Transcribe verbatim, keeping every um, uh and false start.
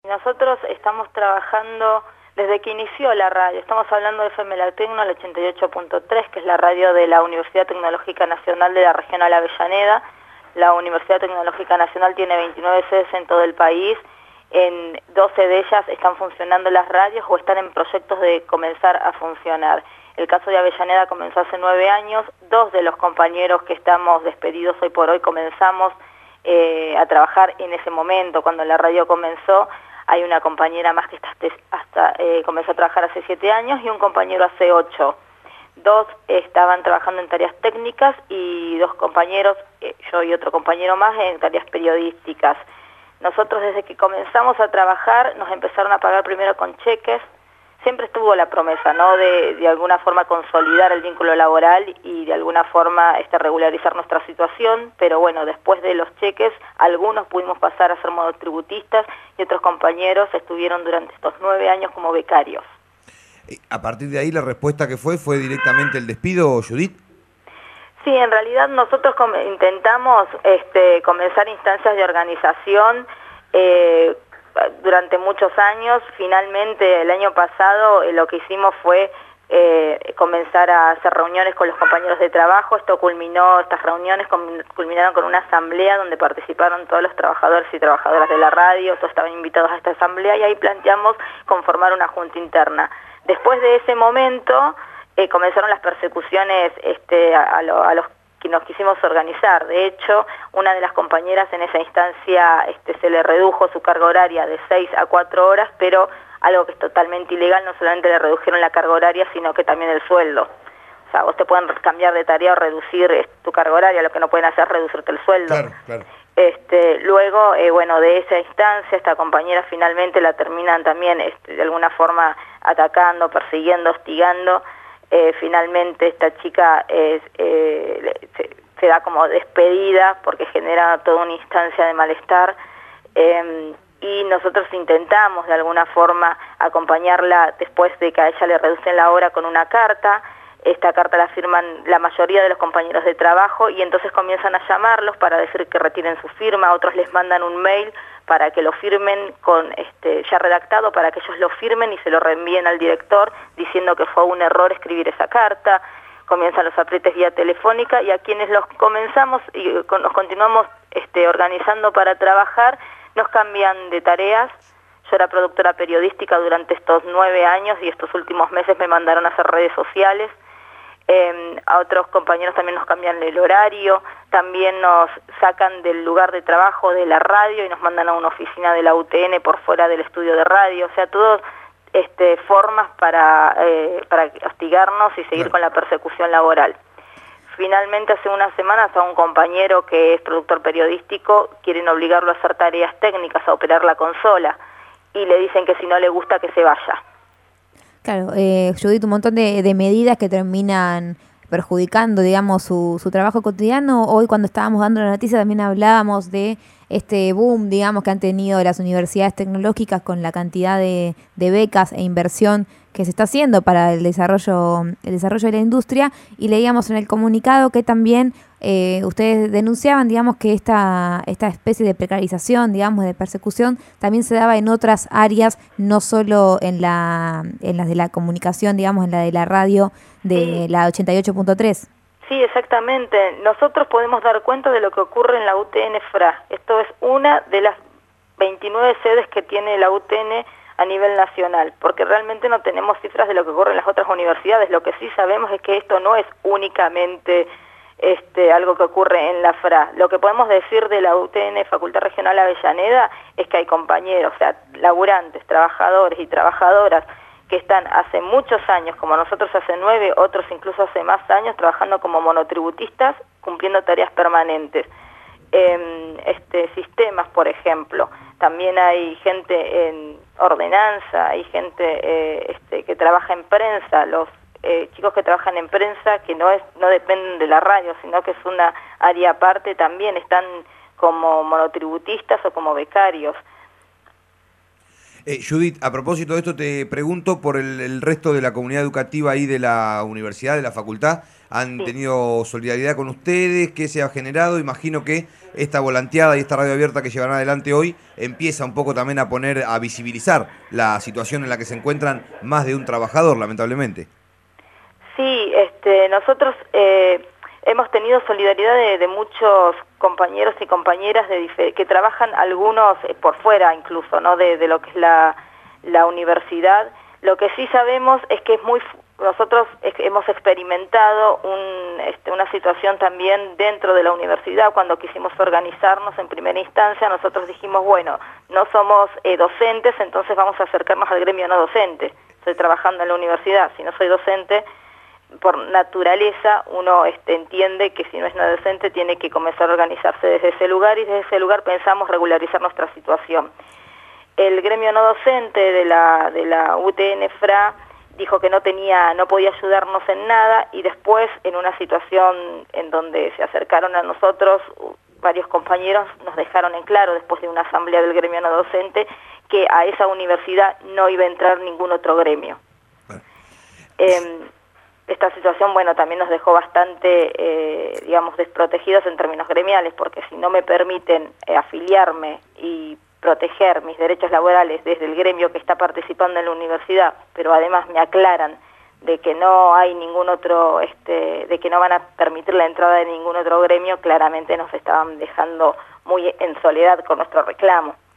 Nosotros estamos trabajando desde que inició la radio. Estamos hablando de F M La Tecno, el ochenta y ocho punto tres, que es la radio de la Universidad Tecnológica Nacional de la Regional Avellaneda. La Universidad Tecnológica Nacional tiene veintinueve sedes en todo el país. En doce de ellas están funcionando las radios o están en proyectos de comenzar a funcionar. El caso de Avellaneda comenzó hace nueve años. Dos de los compañeros que estamos despedidos hoy por hoy comenzamos eh, a trabajar en ese momento. Cuando la radio comenzó, hay una compañera más que está hasta eh, comenzó a trabajar hace siete años y un compañero hace ocho. Dos estaban trabajando en tareas técnicas y dos compañeros, eh, yo y otro compañero más, en tareas periodísticas. Nosotros desde que comenzamos a trabajar nos empezaron a pagar primero con cheques. Siempre estuvo la promesa, ¿no?, de, de alguna forma consolidar el vínculo laboral y de alguna forma este, regularizar nuestra situación, pero bueno, después de los cheques, algunos pudimos pasar a ser monotributistas y otros compañeros estuvieron durante estos nueve años como becarios. A partir de ahí la respuesta que fue, ¿fue directamente el despido, Judith? Sí, en realidad nosotros intentamos este, comenzar instancias de organización eh, durante muchos años. Finalmente, el año pasado eh, lo que hicimos fue eh, comenzar a hacer reuniones con los compañeros de trabajo. Esto culminó, estas reuniones culminaron con una asamblea donde participaron todos los trabajadores y trabajadoras de la radio, todos estaban invitados a esta asamblea y ahí planteamos conformar una junta interna. Después de ese momento eh, comenzaron las persecuciones este, a, a, lo, a los que nos quisimos organizar. De hecho, una de las compañeras en esa instancia este, se le redujo su carga horaria de seis a cuatro horas, pero algo que es totalmente ilegal, no solamente le redujeron la carga horaria, sino que también el sueldo. O sea, vos te pueden cambiar de tarea o reducir eh, tu carga horaria, lo que no pueden hacer es reducirte el sueldo. Claro, claro. Este, luego, eh, bueno, de esa instancia, esta compañera finalmente la terminan también este, de alguna forma atacando, persiguiendo, hostigando. Eh, finalmente esta chica eh, eh, se, se da como despedida porque genera toda una instancia de malestar eh, y nosotros intentamos de alguna forma acompañarla después de que a ella le reducen la hora con una carta. Esta carta la firman la mayoría de los compañeros de trabajo y entonces comienzan a llamarlos para decir que retiren su firma, otros les mandan un mail para que lo firmen con este ya redactado, para que ellos lo firmen y se lo reenvíen al director diciendo que fue un error escribir esa carta. Comienzan los aprietes vía telefónica y a quienes los comenzamos y nos continuamos este, organizando para trabajar, nos cambian de tareas. Yo era productora periodística durante estos nueve años y estos últimos meses me mandaron a hacer redes sociales. Eh, a otros compañeros también nos cambian el horario, también nos sacan del lugar de trabajo de la radio y nos mandan a una oficina de la U T N por fuera del estudio de radio. O sea, todas este, formas para, eh, para hostigarnos y seguir claro. con la persecución laboral. Finalmente, hace unas semanas, a un compañero que es productor periodístico quieren obligarlo a hacer tareas técnicas, a operar la consola, y le dicen que si no le gusta que se vaya. Claro, eh, Judith, un montón de, de medidas que terminan perjudicando, digamos, su, su trabajo cotidiano. Hoy cuando estábamos dando la noticia también hablábamos de este boom, digamos, que han tenido las universidades tecnológicas con la cantidad de, de becas e inversión que se está haciendo para el desarrollo, el desarrollo de la industria, y leíamos en el comunicado que también eh, ustedes denunciaban, digamos, que esta, esta especie de precarización, digamos, de persecución, también se daba en otras áreas, no solo en la en las de la comunicación, digamos, en la de la radio de sí. la ochenta y ocho punto tres. Sí, exactamente. Nosotros podemos dar cuenta de lo que ocurre en la U T N F R A. Esto es una de las veintinueve sedes que tiene la U T N a nivel nacional, porque realmente no tenemos cifras de lo que ocurre en las otras universidades. Lo que sí sabemos es que esto no es únicamente este, algo que ocurre en la F R A. Lo que podemos decir de la U T N, Facultad Regional Avellaneda, es que hay compañeros, o sea, laburantes, trabajadores y trabajadoras que están hace muchos años, como nosotros hace nueve, otros incluso hace más años, trabajando como monotributistas, cumpliendo tareas permanentes. Eh, este, sistemas, por ejemplo, también hay gente en ordenanza, hay gente eh, este, que trabaja en prensa, los eh, chicos que trabajan en prensa, que no es no dependen de la radio, sino que es una área aparte, también están como monotributistas o como becarios. Eh, Judith, a propósito de esto te pregunto por el, el resto de la comunidad educativa ahí de la universidad, de la facultad. han Sí. tenido solidaridad con ustedes, qué se ha generado. Imagino que esta volanteada y esta radio abierta que llevarán adelante hoy empieza un poco también a poner, a visibilizar la situación en la que se encuentran más de un trabajador, lamentablemente. Sí, este, nosotros eh, hemos tenido solidaridad de, de muchos compañeros y compañeras de que trabajan, algunos eh, por fuera incluso, ¿no? de, de lo que es la, la universidad. Lo que sí sabemos es que es muy, nosotros es, hemos experimentado un, este, una situación también dentro de la universidad. Cuando quisimos organizarnos en primera instancia, nosotros dijimos, bueno, no somos eh, docentes, entonces vamos a acercarnos al gremio no docente. Estoy trabajando en la universidad, si no soy docente, por naturaleza uno este, entiende que si no es no docente tiene que comenzar a organizarse desde ese lugar, y desde ese lugar pensamos regularizar nuestra situación. El gremio no docente de la, de la U T N F R A dijo que no tenía, no podía ayudarnos en nada, y después en una situación en donde se acercaron a nosotros varios compañeros, nos dejaron en claro después de una asamblea del gremio no docente que a esa universidad no iba a entrar ningún otro gremio. Eh, esta situación, bueno, también nos dejó bastante, eh, digamos, desprotegidos en términos gremiales, porque si no me permiten eh, afiliarme y proteger mis derechos laborales desde el gremio que está participando en la universidad, pero además me aclaran de que no hay ningún otro, este, de que no van a permitir la entrada de ningún otro gremio, claramente nos estaban dejando muy en soledad con nuestro reclamo.